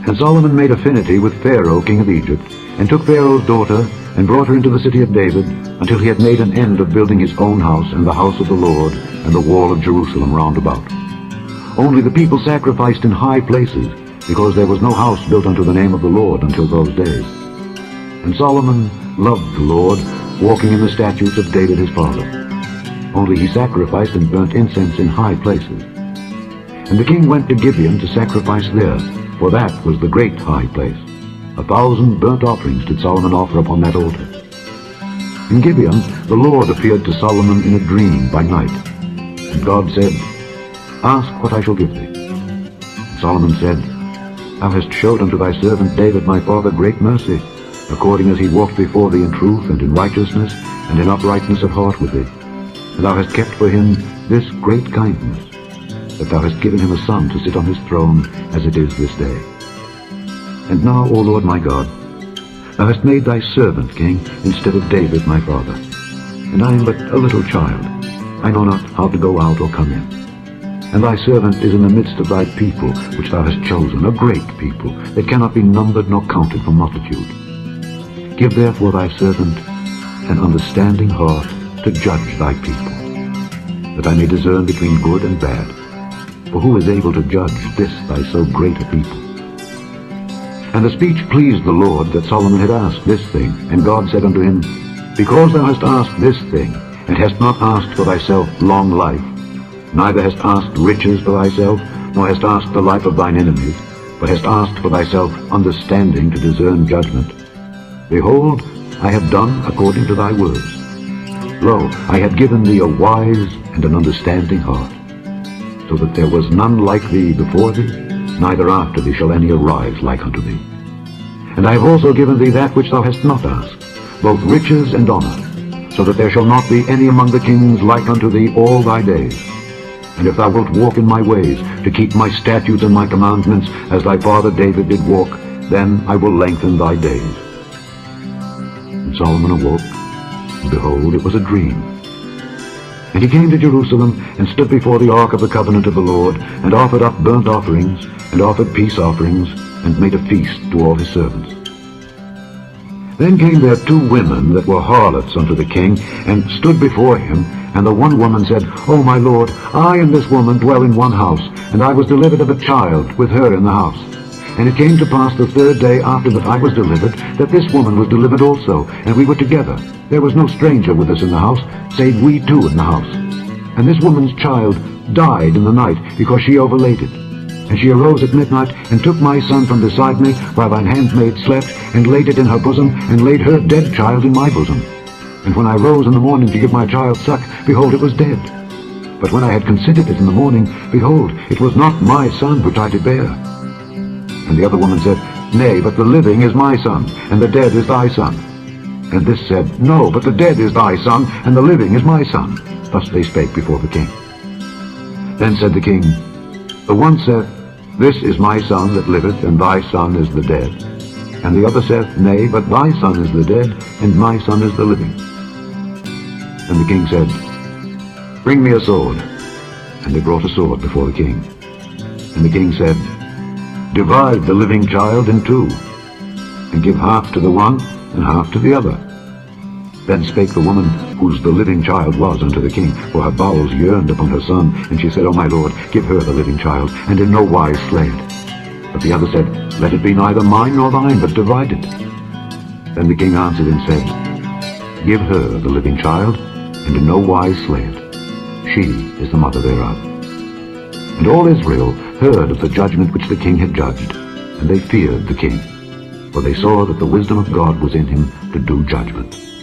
And Solomon made affinity with Pharaoh, king of Egypt, and took Pharaoh's daughter, and brought her into the city of David, until he had made an end of building his own house, and the house of the Lord, and the wall of Jerusalem round about. Only the people sacrificed in high places, because there was no house built unto the name of the Lord until those days. And Solomon loved the Lord, walking in the statutes of David his father. Only he sacrificed and burnt incense in high places. And the king went to Gibeon to sacrifice there, for that was the great high place. 1,000 burnt offerings did Solomon offer upon that altar. In Gibeon the Lord appeared to Solomon in a dream by night. And God said, Ask what I shall give thee. And Solomon said, Thou hast showed unto thy servant David my father great mercy, according as he walked before thee in truth and in righteousness and in uprightness of heart with thee. And thou hast kept for him this great kindness, that thou hast given him a son to sit on his throne, as it is this day. And now, O Lord my God, thou hast made thy servant king instead of David my father. And I am but a little child. I know not how to go out or come in. And thy servant is in the midst of thy people, which thou hast chosen, a great people, that cannot be numbered nor counted for multitude. Give therefore thy servant an understanding heart to judge thy people, that I may discern between good and bad. For who is able to judge this thy so great a people? And the speech pleased the Lord that Solomon had asked this thing. And God said unto him, Because thou hast asked this thing, and hast not asked for thyself long life, neither hast asked riches for thyself, nor hast asked the life of thine enemies, but hast asked for thyself understanding to discern judgment. Behold, I have done according to thy words. Lo, I have given thee a wise and an understanding heart, so that there was none like thee before thee, neither after thee shall any arise like unto thee. And I have also given thee that which thou hast not asked, both riches and honor, so that there shall not be any among the kings like unto thee all thy days. And if thou wilt walk in my ways, to keep my statutes and my commandments, as thy father David did walk, then I will lengthen thy days. And Solomon awoke, and behold, it was a dream. And he came to Jerusalem, and stood before the ark of the covenant of the Lord, and offered up burnt offerings, and offered peace offerings, and made a feast to all his servants. Then came there 2 women that were harlots unto the king, and stood before him. And the one woman said, O my lord, I and this woman dwell in one house, and I was delivered of a child with her in the house. And it came to pass the 3rd day after that I was delivered, that this woman was delivered also, and we were together. There was no stranger with us in the house, save we 2 in the house. And this woman's child died in the night, because she overlaid it. And she arose at midnight, and took my son from beside me, while thine handmaid slept, and laid it in her bosom, and laid her dead child in my bosom. And when I rose in the morning to give my child suck, behold, it was dead. But when I had considered it in the morning, behold, it was not my son which I did bear. And the other woman said, Nay, but the living is my son, and the dead is thy son. And this said, No, but the dead is thy son, and the living is my son. Thus they spake before the king. Then said the king, The one saith, This is my son that liveth, and thy son is the dead. And the other saith, Nay, but thy son is the dead, and my son is the living. And the king said, Bring me a sword. And they brought a sword before the king. And the king said, Divide the living child in 2, and give half to the one, and half to the other. Then spake the woman, whose the living child was, unto the king, for her bowels yearned upon her son. And she said, O my lord, give her the living child, and in no wise slay it. But the other said, Let it be neither mine nor thine, but divide it. Then the king answered and said, Give her the living child, and in no wise slay it. She is the mother thereof. And all Israel heard of the judgment which the king had judged, and they feared the king, for they saw that the wisdom of God was in him to do judgment.